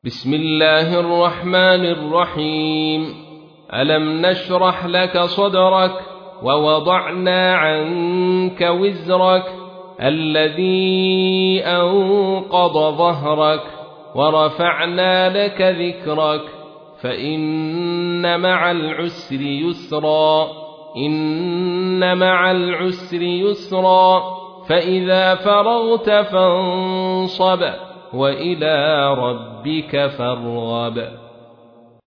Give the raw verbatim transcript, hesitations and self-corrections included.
بسم الله الرحمن الرحيم. ألم نشرح لك صدرك ووضعنا عنك وزرك الذي أنقض ظهرك ورفعنا لك ذكرك فإن مع العسر يسرا إن مع العسر يسرا فإذا فرغت فانصب وإلى ربك فارغب.